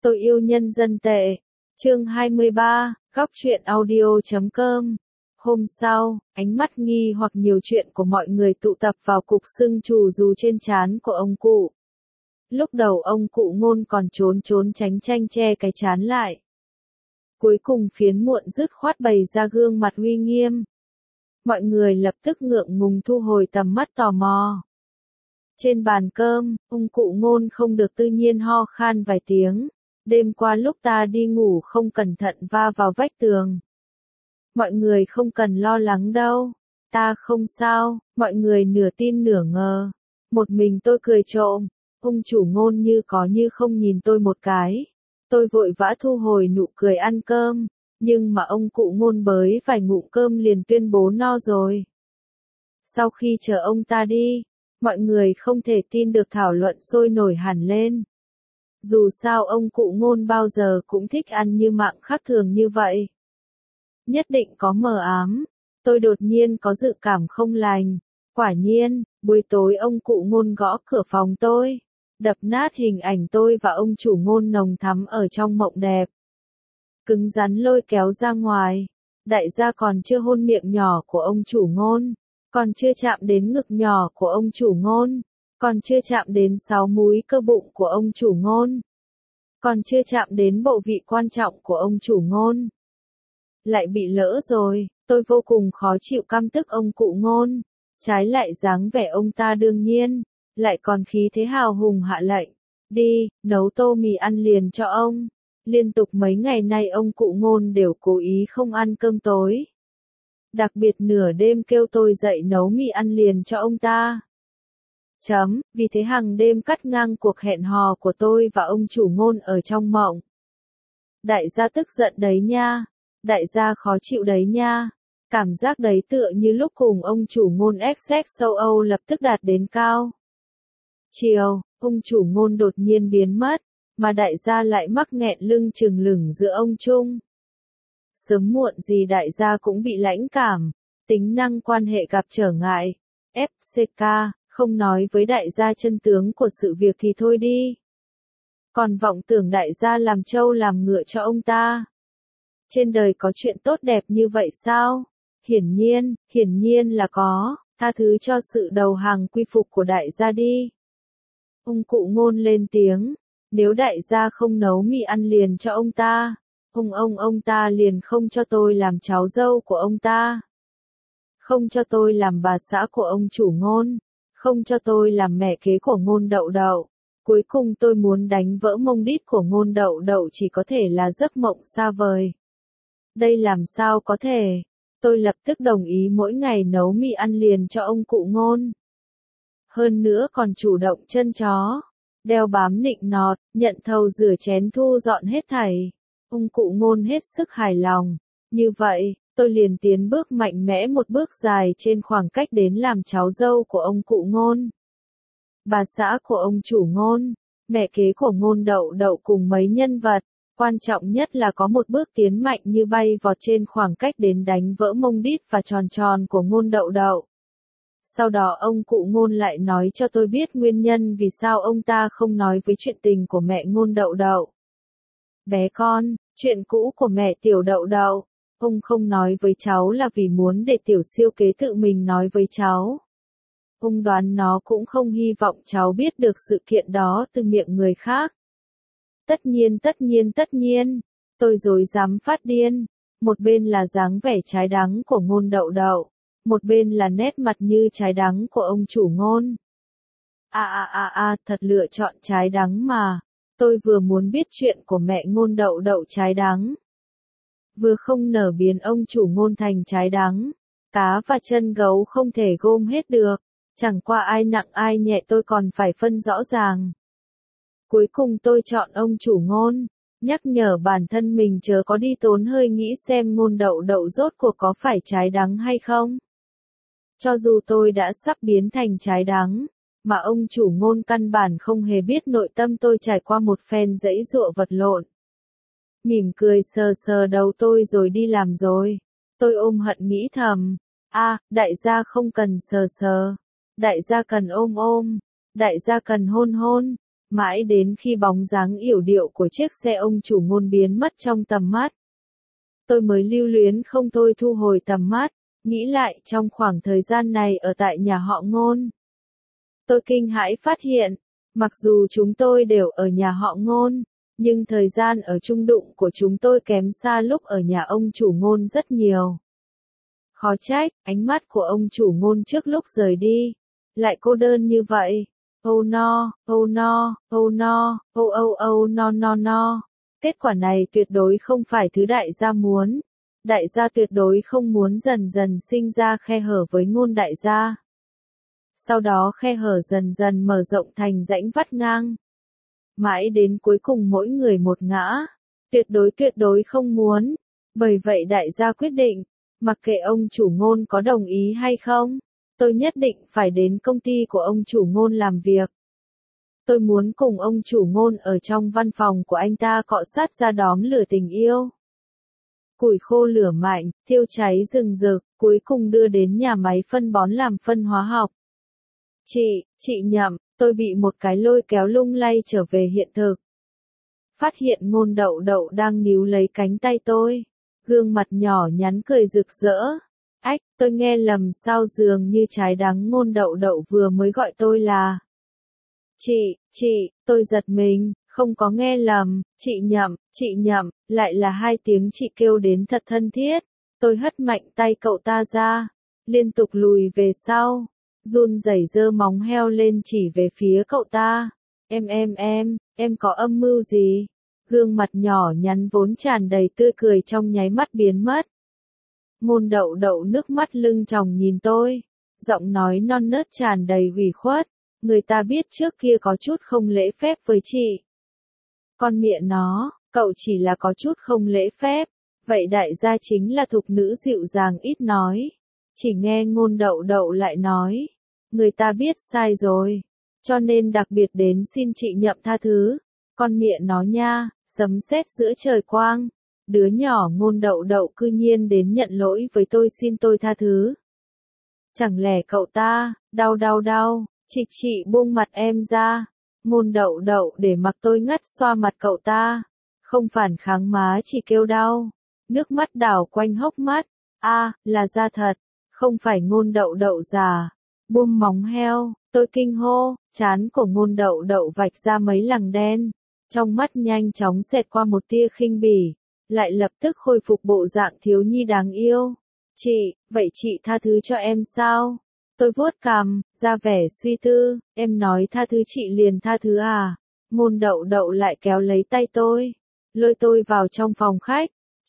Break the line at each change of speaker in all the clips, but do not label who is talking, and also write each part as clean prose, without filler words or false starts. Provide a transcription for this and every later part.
Tôi yêu nhân dân tệ. Chương 23, góc truyện audio.com. Hôm sau, ánh mắt nghi hoặc nhiều chuyện của mọi người tụ tập vào cục sưng chù dù trên trán của ông cụ. Lúc đầu ông cụ Ngôn còn trốn tránh tranh che cái trán lại. Cuối cùng phiến muộn dứt khoát bày ra gương mặt uy nghiêm. Mọi người lập tức ngượng ngùng thu hồi tầm mắt tò mò. Trên bàn cơm, ông cụ Ngôn không được tự nhiên ho khan vài tiếng. Đêm qua lúc ta đi ngủ không cẩn thận va vào vách tường. Mọi người không cần lo lắng đâu. Ta không sao, mọi người nửa tin nửa ngờ. Một mình tôi cười trộm. Ông chủ Ngôn như có như không nhìn tôi một cái. Tôi vội vã thu hồi nụ cười ăn cơm. Nhưng mà ông cụ Ngôn bới vài ngụm cơm liền tuyên bố no rồi. Sau khi chờ ông ta đi, mọi người không thể tin được thảo luận sôi nổi hẳn lên. Dù sao ông cụ Ngôn bao giờ cũng thích ăn như mạng khác thường như vậy. Nhất định có mờ ám. Tôi đột nhiên có dự cảm không lành. Quả nhiên, buổi tối ông cụ Ngôn gõ cửa phòng tôi. Đập nát hình ảnh tôi và ông chủ Ngôn nồng thắm ở trong mộng đẹp. Cứng rắn lôi kéo ra ngoài. Đại gia còn chưa hôn miệng nhỏ của ông chủ Ngôn. Còn chưa chạm đến ngực nhỏ của ông chủ Ngôn. Còn chưa chạm đến 6 múi cơ bụng của ông chủ Ngôn. Còn chưa chạm đến bộ vị quan trọng của ông chủ Ngôn. Lại bị lỡ rồi, tôi vô cùng khó chịu căm tức ông cụ Ngôn. Trái lại dáng vẻ ông ta đương nhiên, lại còn khí thế hào hùng hạ lệnh. Đi, nấu tô mì ăn liền cho ông. Liên tục mấy ngày nay ông cụ Ngôn đều cố ý không ăn cơm tối. Đặc biệt nửa đêm kêu tôi dậy nấu mì ăn liền cho ông ta. Vì thế hàng đêm cắt ngang cuộc hẹn hò của tôi và ông chủ Ngôn ở trong mộng. Đại gia tức giận đấy nha. Đại gia khó chịu đấy nha. Cảm giác đấy tựa như lúc cùng ông chủ Ngôn XXXOO lập tức đạt đến cao. Chiều, ông chủ Ngôn đột nhiên biến mất, mà đại gia lại mắc nghẹn lưng chừng lửng giữa ông chung. Sớm muộn gì đại gia cũng bị lãnh cảm, tính năng quan hệ gặp trở ngại. FCK, không nói với đại gia chân tướng của sự việc thì thôi đi. Còn vọng tưởng đại gia làm trâu làm ngựa cho ông ta. Trên đời có chuyện tốt đẹp như vậy sao? Hiển nhiên là có, tha thứ cho sự đầu hàng quy phục của đại gia đi. Ông cụ Ngôn lên tiếng, nếu đại gia không nấu mì ăn liền cho ông ta, ông ta liền không cho tôi làm cháu dâu của ông ta. Không cho tôi làm bà xã của ông chủ Ngôn, không cho tôi làm mẹ kế của Ngôn Đậu Đậu. Cuối cùng tôi muốn đánh vỡ mông đít của Ngôn Đậu Đậu chỉ có thể là giấc mộng xa vời. Đây làm sao có thể? Tôi lập tức đồng ý mỗi ngày nấu mì ăn liền cho ông cụ Ngôn. Hơn nữa còn chủ động chân chó, đeo bám nịnh nọt, nhận thầu rửa chén thu dọn hết thảy. Ông cụ Ngôn hết sức hài lòng. Như vậy, tôi liền tiến bước mạnh mẽ một bước dài trên khoảng cách đến làm cháu dâu của ông cụ Ngôn. Bà xã của ông chủ Ngôn, mẹ kế của Ngôn Đậu Đậu cùng mấy nhân vật. Quan trọng nhất là có một bước tiến mạnh như bay vọt trên khoảng cách đến đánh vỡ mông đít và tròn tròn của Ngôn Đậu Đậu. Sau đó ông cụ Ngôn lại nói cho tôi biết nguyên nhân vì sao ông ta không nói với chuyện tình của mẹ Ngôn Đậu Đậu. Bé con, chuyện cũ của mẹ Tiểu Đậu Đậu, ông không nói với cháu là vì muốn để Tiểu siêu kế tự mình nói với cháu. Ông đoán nó cũng không hy vọng cháu biết được sự kiện đó từ miệng người khác. Tất nhiên, tôi rối rắm phát điên. Một bên là dáng vẻ trái đắng của Ngôn Đậu Đậu, một bên là nét mặt như trái đắng của ông chủ Ngôn. Thật lựa chọn trái đắng mà. Tôi vừa muốn biết chuyện của mẹ Ngôn Đậu Đậu trái đắng, vừa không nở biến ông chủ Ngôn thành trái đắng. Cá và chân gấu không thể gom hết được, chẳng qua ai nặng ai nhẹ tôi còn phải phân rõ ràng. Cuối cùng tôi chọn ông chủ Ngôn, nhắc nhở bản thân mình chớ có đi tốn hơi nghĩ xem Ngôn Đậu Đậu rốt cuộc có phải trái đắng hay không. Cho dù tôi đã sắp biến thành trái đắng, mà ông chủ Ngôn căn bản không hề biết nội tâm tôi trải qua một phen giãy giụa vật lộn. Mỉm cười sờ đầu tôi rồi đi làm rồi. Tôi ôm hận nghĩ thầm, đại gia không cần sờ, đại gia cần ôm, đại gia cần hôn. Mãi đến khi bóng dáng yểu điệu của chiếc xe ông chủ Ngôn biến mất trong tầm mắt, tôi mới lưu luyến không thôi thu hồi tầm mắt, nghĩ lại trong khoảng thời gian này ở tại nhà họ Ngôn. Tôi kinh hãi phát hiện, mặc dù chúng tôi đều ở nhà họ Ngôn, nhưng thời gian ở chung đụng của chúng tôi kém xa lúc ở nhà ông chủ Ngôn rất nhiều. Khó trách, ánh mắt của ông chủ Ngôn trước lúc rời đi, lại cô đơn như vậy. Oh no, oh no, oh no, oh oh oh no no no. Kết quả này tuyệt đối không phải thứ đại gia muốn. Đại gia tuyệt đối không muốn dần dần sinh ra khe hở với Ngôn đại gia. Sau đó khe hở dần dần mở rộng thành rãnh vắt ngang. Mãi đến cuối cùng mỗi người một ngã. Tuyệt đối không muốn. Bởi vậy đại gia quyết định, mặc kệ ông chủ Ngôn có đồng ý hay không, tôi nhất định phải đến công ty của ông chủ Ngôn làm việc. Tôi muốn cùng ông chủ Ngôn ở trong văn phòng của anh ta cọ sát ra đóm lửa tình yêu. Củi khô lửa mạnh, thiêu cháy rừng rực, cuối cùng đưa đến nhà máy phân bón làm phân hóa học. Chị Nhậm, tôi bị một cái lôi kéo lung lay trở về hiện thực. Phát hiện Ngôn Đậu Đậu đang níu lấy cánh tay tôi. Gương mặt nhỏ nhắn cười rực rỡ. Ách, tôi nghe lầm sao dường như trái đắng Ngôn Đậu Đậu vừa mới gọi tôi là. Chị, tôi giật mình, không có nghe lầm, chị Nhậm, lại là hai tiếng chị kêu đến thật thân thiết. Tôi hất mạnh tay cậu ta ra, liên tục lùi về sau, run rẩy giơ móng heo lên chỉ về phía cậu ta. Em có âm mưu gì? Gương mặt nhỏ nhắn vốn tràn đầy tươi cười trong nháy mắt biến mất. Ngôn Đậu Đậu nước mắt lưng tròng nhìn tôi, giọng nói non nớt tràn đầy ủy khuất. Người ta biết trước kia có chút không lễ phép với chị. Con mẹ nó, cậu chỉ là có chút không lễ phép, vậy đại gia chính là thục nữ dịu dàng ít nói. Chỉ nghe Ngôn Đậu Đậu lại nói, người ta biết sai rồi, cho nên đặc biệt đến xin chị Nhậm tha thứ. Con mẹ nó nha, sấm sét giữa trời quang, đứa nhỏ Ngôn Đậu Đậu cư nhiên đến nhận lỗi với tôi xin tôi tha thứ. Chẳng lẽ cậu ta, đau, chị buông mặt em ra. Ngôn Đậu Đậu để mặc tôi ngắt xoa mặt cậu ta, không phản kháng má chỉ kêu đau, nước mắt đảo quanh hốc mắt. Là da thật, không phải Ngôn Đậu Đậu giả. Buông móng heo, tôi kinh hô, trán của Ngôn Đậu Đậu vạch ra mấy lằn đen, trong mắt nhanh chóng xẹt qua một tia khinh bỉ, lại lập tức khôi phục bộ dạng thiếu nhi đáng yêu. Vậy chị tha thứ cho em sao? Tôi vuốt cằm, ra vẻ suy tư, em nói tha thứ chị liền tha thứ à? Ngôn Đậu Đậu lại kéo lấy tay tôi, lôi tôi vào trong phòng khách.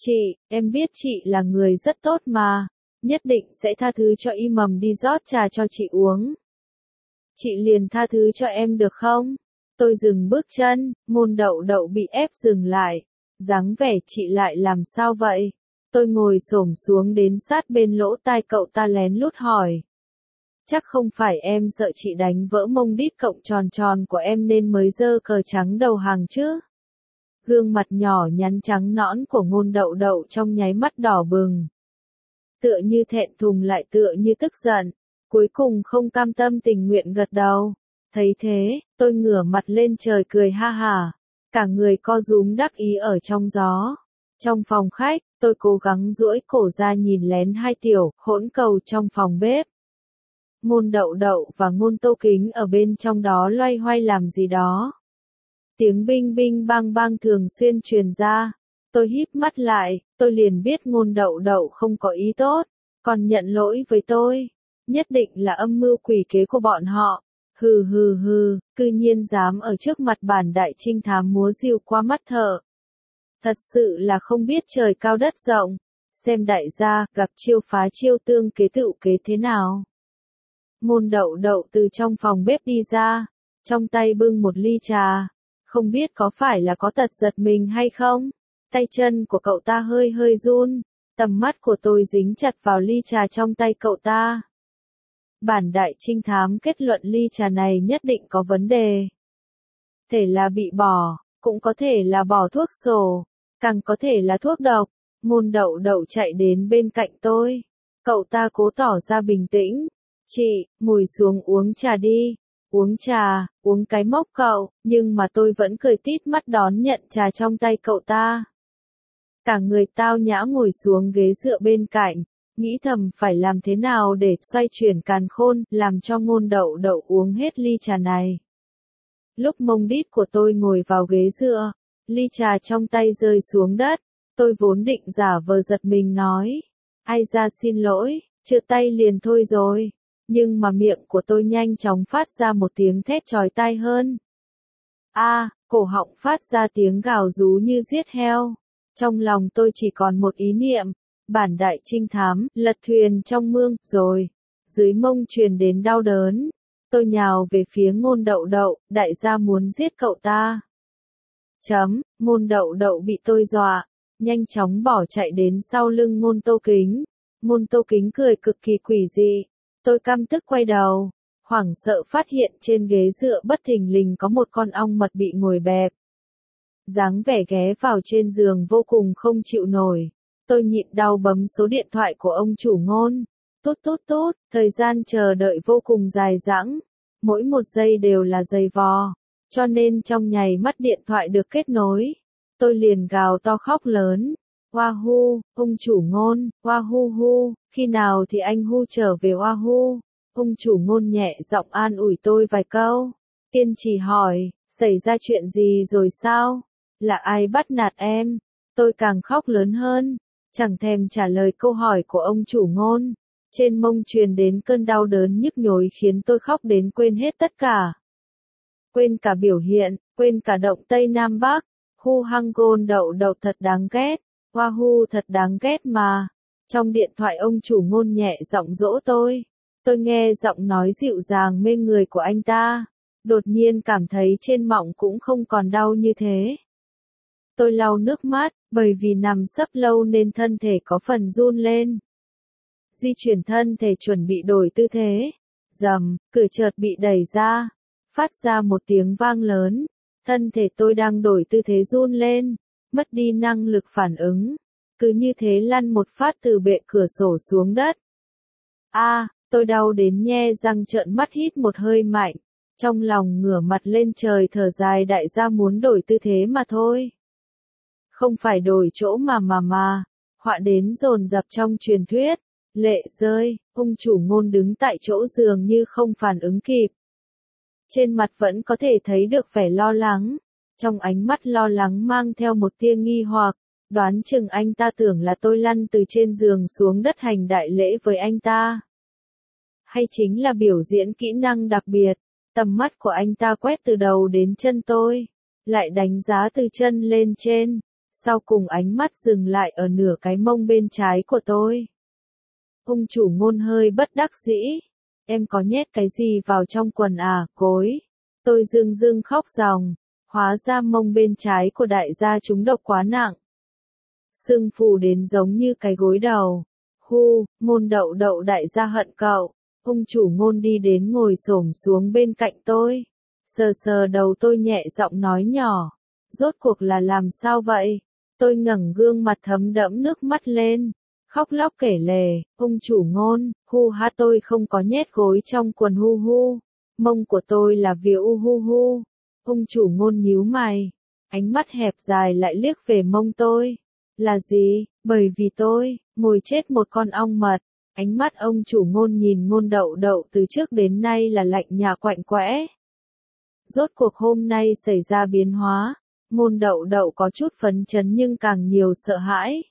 Em biết chị là người rất tốt mà, nhất định sẽ tha thứ cho Y Mầm đi rót trà cho chị uống. Chị liền tha thứ cho em được không? Tôi dừng bước chân, Ngôn Đậu Đậu bị ép dừng lại, dáng vẻ chị lại làm sao vậy? Tôi ngồi xổm xuống đến sát bên lỗ tai cậu ta lén lút hỏi. Chắc không phải em sợ chị đánh vỡ mông đít cộng tròn tròn của em nên mới giơ cờ trắng đầu hàng chứ? Gương mặt nhỏ nhắn trắng nõn của Ngôn Đậu Đậu trong nháy mắt đỏ bừng. Tựa như thẹn thùng lại tựa như tức giận, cuối cùng không cam tâm tình nguyện gật đầu. Thấy thế, tôi ngửa mặt lên trời cười ha hả, cả người co rúm đắc ý ở trong gió. Trong phòng khách, tôi cố gắng duỗi cổ ra nhìn lén hai tiểu hỗn cầu trong phòng bếp. Ngôn Đậu Đậu và Ngôn Tô Kính ở bên trong đó loay hoay làm gì đó. Tiếng binh binh bang bang thường xuyên truyền ra. Tôi híp mắt lại, tôi liền biết Ngôn Đậu Đậu không có ý tốt, còn nhận lỗi với tôi. Nhất định là âm mưu quỷ kế của bọn họ. Hừ, cư nhiên dám ở trước mặt bản đại trinh thám múa rìu qua mắt thợ. Thật sự là không biết trời cao đất rộng. Xem đại gia gặp chiêu phá chiêu tương kế tựu kế thế nào. Ngôn Đậu Đậu từ trong phòng bếp đi ra, trong tay bưng một ly trà. Không biết có phải là có tật giật mình hay không? Tay chân của cậu ta hơi run, tầm mắt của tôi dính chặt vào ly trà trong tay cậu ta. Bản đại trinh thám kết luận ly trà này nhất định có vấn đề. Thể là bị bỏ, cũng có thể là bỏ thuốc sổ, càng có thể là thuốc độc. Ngôn Đậu Đậu chạy đến bên cạnh tôi. Cậu ta cố tỏ ra bình tĩnh. Chị, ngồi xuống uống trà đi. Uống trà, uống cái mốc cậu, nhưng mà tôi vẫn cười tít mắt đón nhận trà trong tay cậu ta. Cả người tao nhã ngồi xuống ghế dựa bên cạnh, nghĩ thầm phải làm thế nào để xoay chuyển càn khôn, làm cho Ngôn Đậu Đậu uống hết ly trà này. Lúc mông đít của tôi ngồi vào ghế dựa, ly trà trong tay rơi xuống đất, tôi vốn định giả vờ giật mình nói, ai ra xin lỗi, trượt tay liền thôi rồi, nhưng mà miệng của tôi nhanh chóng phát ra một tiếng thét chói tai hơn. Cổ họng phát ra tiếng gào rú như giết heo. Trong lòng tôi chỉ còn một ý niệm, bản đại trinh thám, lật thuyền trong mương, rồi. Dưới mông truyền đến đau đớn. Tôi nhào về phía Ngôn Đậu Đậu, đại gia muốn giết cậu ta. Ngôn Đậu Đậu bị tôi dọa, nhanh chóng bỏ chạy đến sau lưng Ngôn Tô Kính. Ngôn Tô Kính cười cực kỳ quỷ dị. Tôi căm tức quay đầu, hoảng sợ phát hiện trên ghế dựa bất thình lình có một con ong mật bị ngồi bẹp. Dáng vẻ ghé vào trên giường vô cùng không chịu nổi. Tôi nhịn đau bấm số điện thoại của ông chủ Ngôn. Tút tút tút, thời gian chờ đợi vô cùng dài dẳng. Mỗi một giây đều là giày vò. Cho nên trong nháy mắt điện thoại được kết nối. Tôi liền gào to khóc lớn. Wahoo, ông chủ Ngôn, Wahoo, khi nào thì anh Hu trở về Wahoo? Ông chủ Ngôn nhẹ giọng an ủi tôi vài câu. Kiên trì hỏi, xảy ra chuyện gì rồi sao? Là ai bắt nạt em? Tôi càng khóc lớn hơn, chẳng thèm trả lời câu hỏi của ông chủ Ngôn. Trên mông truyền đến cơn đau đớn nhức nhối khiến tôi khóc đến quên hết tất cả. Quên cả biểu hiện, quên cả động Tây Nam Bắc. Hu hăng Ngôn Đậu Đậu thật đáng ghét. Wahoo thật đáng ghét mà. Trong điện thoại ông chủ Ngôn nhẹ giọng dỗ tôi. Tôi nghe giọng nói dịu dàng mê người của anh ta. Đột nhiên cảm thấy trên mọng cũng không còn đau như thế. Tôi lau nước mắt, bởi vì nằm sấp lâu nên thân thể có phần run lên. Di chuyển thân thể chuẩn bị đổi tư thế. Rầm, cửa chợt bị đẩy ra. Phát ra một tiếng vang lớn. Thân thể tôi đang đổi tư thế run lên. Mất đi năng lực phản ứng. Cứ như thế lăn một phát từ bệ cửa sổ xuống đất. Tôi đau đến nhe răng trợn mắt hít một hơi mạnh. Trong lòng ngửa mặt lên trời thở dài đại gia muốn đổi tư thế mà thôi. Không phải đổi chỗ mà. Họa đến dồn dập trong truyền thuyết. Lệ rơi, ông chủ Ngôn đứng tại chỗ giường như không phản ứng kịp. Trên mặt vẫn có thể thấy được vẻ lo lắng. Trong ánh mắt lo lắng mang theo một tia nghi hoặc. Đoán chừng anh ta tưởng là tôi lăn từ trên giường xuống đất hành đại lễ với anh ta. Hay chính là biểu diễn kỹ năng đặc biệt. Tầm mắt của anh ta quét từ đầu đến chân tôi. Lại đánh giá từ chân lên trên. Sau cùng ánh mắt dừng lại ở nửa cái mông bên trái của tôi. Ông chủ Ngôn hơi bất đắc dĩ. Em có nhét cái gì vào trong quần à, cối? Tôi rưng khóc ròng. Hóa ra mông bên trái của đại gia trúng độc quá nặng. Sưng phù đến giống như cái gối đầu. Ngôn Đậu Đậu đại gia hận cậu. Ông chủ Ngôn đi đến ngồi xổm xuống bên cạnh tôi. Sờ đầu tôi nhẹ giọng nói nhỏ. Rốt cuộc là làm sao vậy? Tôi ngẩng gương mặt thấm đẫm nước mắt lên. Khóc lóc kể lể, ông chủ Ngôn, tôi không có nhét gối trong quần mông của tôi là vía Ông chủ Ngôn nhíu mày, ánh mắt hẹp dài lại liếc về mông tôi. Là gì? Bởi vì tôi, ngồi chết một con ong mật. Ánh mắt ông chủ Ngôn nhìn Ngôn Đậu Đậu từ trước đến nay là lạnh nhạt quạnh quẽ. Rốt cuộc hôm nay xảy ra biến hóa, Ngôn Đậu Đậu có chút phấn chấn nhưng càng nhiều sợ hãi.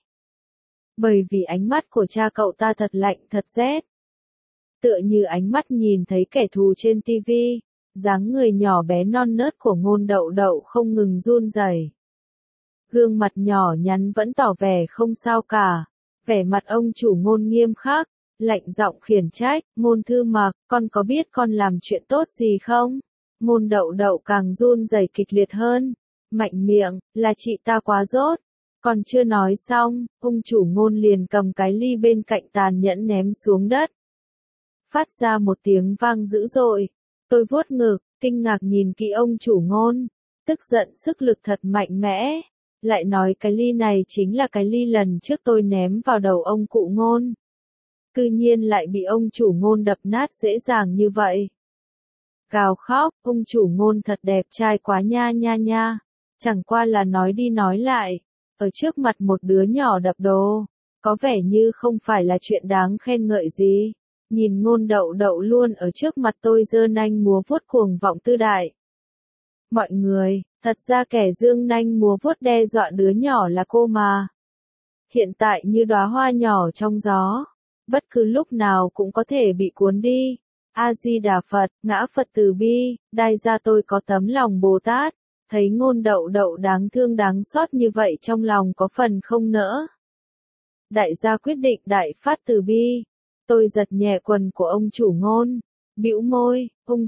Bởi vì ánh mắt của cha cậu ta thật lạnh thật rét. Tựa như ánh mắt nhìn thấy kẻ thù trên tivi, dáng người nhỏ bé non nớt của Ngôn Đậu Đậu không ngừng run rẩy. Gương mặt nhỏ nhắn vẫn tỏ vẻ không sao cả. Vẻ mặt ông chủ Ngôn nghiêm khắc, lạnh giọng khiển trách, Ngôn Thư Mặc, con có biết con làm chuyện tốt gì không? Ngôn Đậu Đậu càng run rẩy kịch liệt hơn. Mạnh miệng, là chị ta quá dốt. Còn chưa nói xong, ông chủ Ngôn liền cầm cái ly bên cạnh tàn nhẫn ném xuống đất. Phát ra một tiếng vang dữ dội. Tôi vuốt ngực, kinh ngạc nhìn kỹ ông chủ Ngôn. Tức giận sức lực thật mạnh mẽ. Lại nói cái ly này chính là cái ly lần trước tôi ném vào đầu ông cụ Ngôn. Cư nhiên lại bị ông chủ Ngôn đập nát dễ dàng như vậy. gào khóc, ông chủ Ngôn thật đẹp trai quá nha nha nha. Chẳng qua là nói đi nói lại, ở trước mặt một đứa nhỏ đập đồ, có vẻ như không phải là chuyện đáng khen ngợi gì. Nhìn Ngôn Đậu Đậu luôn ở trước mặt tôi giơ nanh múa vuốt cuồng vọng tư đại. Mọi người, thật ra kẻ giương nanh múa vuốt đe dọa đứa nhỏ là cô mà. Hiện tại như đóa hoa nhỏ trong gió, bất cứ lúc nào cũng có thể bị cuốn đi. A Di Đà Phật, ngã Phật từ bi, đai ra tôi có tấm lòng Bồ Tát. Thấy Ngôn Đậu Đậu đáng thương đáng xót như vậy trong lòng có phần không nỡ. Đại gia quyết định đại phát từ bi. Tôi giật nhẹ quần của ông chủ Ngôn, bĩu môi, ông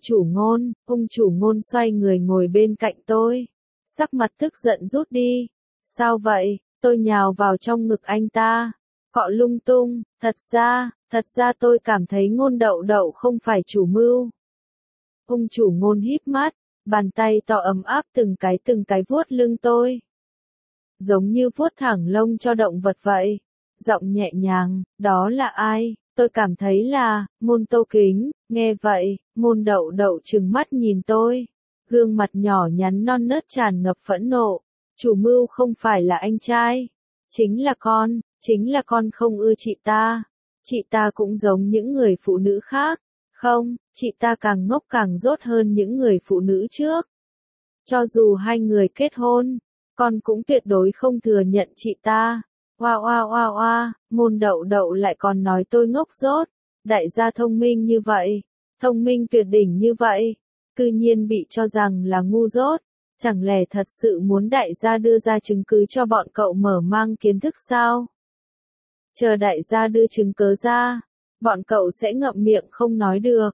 chủ Ngôn xoay người ngồi bên cạnh tôi. Sắc mặt tức giận rút đi. Sao vậy? Tôi nhào vào trong ngực anh ta, cọ lung tung, thật ra tôi cảm thấy Ngôn Đậu Đậu không phải chủ mưu. Ông chủ Ngôn híp mắt, bàn tay to ấm áp từng cái vuốt lưng tôi. Giống như vuốt thẳng lông cho động vật vậy. Giọng nhẹ nhàng, đó là ai? Tôi cảm thấy là, Ngôn Tô Kính. Nghe vậy, Ngôn Đậu Đậu trừng mắt nhìn tôi. Gương mặt nhỏ nhắn non nớt tràn ngập phẫn nộ. Chủ mưu không phải là anh trai. Chính là con không ưa chị ta. Chị ta cũng giống những người phụ nữ khác. Không, chị ta càng ngốc càng dốt hơn những người phụ nữ trước. Cho dù hai người kết hôn, con cũng tuyệt đối không thừa nhận chị ta. Oa, Ngôn Đậu Đậu lại còn nói tôi ngốc dốt. Đại gia thông minh như vậy, thông minh tuyệt đỉnh như vậy, cư nhiên bị cho rằng là ngu dốt. Chẳng lẽ thật sự muốn đại gia đưa ra chứng cứ cho bọn cậu mở mang kiến thức sao? Chờ đại gia đưa chứng cứ ra, bọn cậu sẽ ngậm miệng không nói được.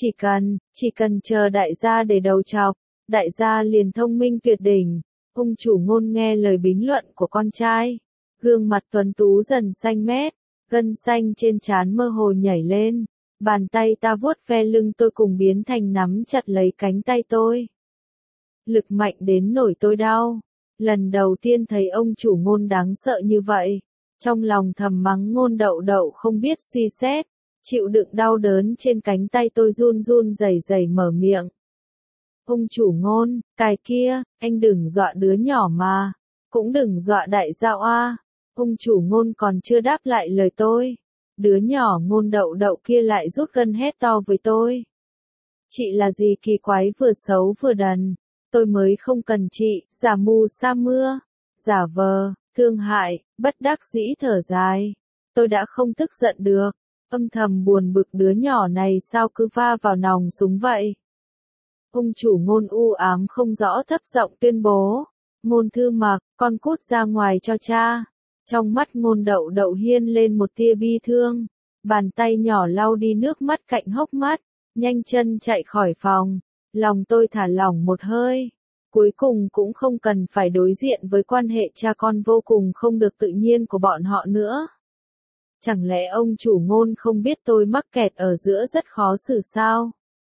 Chỉ cần chờ đại gia để đầu chọc, đại gia liền thông minh tuyệt đỉnh. Ông chủ Ngôn nghe lời bình luận của con trai, gương mặt tuấn tú dần xanh mét, gân xanh trên trán mơ hồ nhảy lên, bàn tay ta vuốt ve lưng tôi cùng biến thành nắm chặt lấy cánh tay tôi. Lực mạnh đến nổi tôi đau. Lần đầu tiên thấy ông chủ Ngôn đáng sợ như vậy, trong lòng thầm mắng Ngôn Đậu Đậu không biết suy xét, chịu đựng đau đớn trên cánh tay tôi run run rẩy rẩy mở miệng. Ông chủ Ngôn, cái kia, anh đừng dọa đứa nhỏ mà, cũng đừng dọa đại gia oa. Ông chủ Ngôn còn chưa đáp lại lời tôi, đứa nhỏ Ngôn Đậu Đậu kia lại rút gân hét to với tôi. Chị là gì kỳ quái vừa xấu vừa đần. Tôi mới không cần chị, giả mù sa mưa, giả vờ, thương hại, bất đắc dĩ thở dài. Tôi đã không tức giận được, âm thầm buồn bực đứa nhỏ này sao cứ va vào nòng súng vậy. Ông chủ Ngôn u ám không rõ thấp giọng tuyên bố, Ngôn Thư Mặc, con cút ra ngoài cho cha. Trong mắt Ngôn Đậu Đậu hiên lên một tia bi thương, bàn tay nhỏ lau đi nước mắt cạnh hốc mắt, nhanh chân chạy khỏi phòng. Lòng tôi thả lỏng một hơi, cuối cùng cũng không cần phải đối diện với quan hệ cha con vô cùng không được tự nhiên của bọn họ nữa. Chẳng lẽ ông chủ Ngôn không biết tôi mắc kẹt ở giữa rất khó xử sao?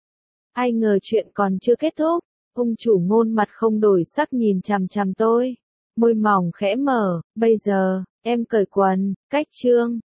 Ai ngờ chuyện còn chưa kết thúc, ông chủ Ngôn mặt không đổi sắc nhìn chằm chằm tôi, môi mỏng khẽ mở, bây giờ, em cởi quần, cách chương.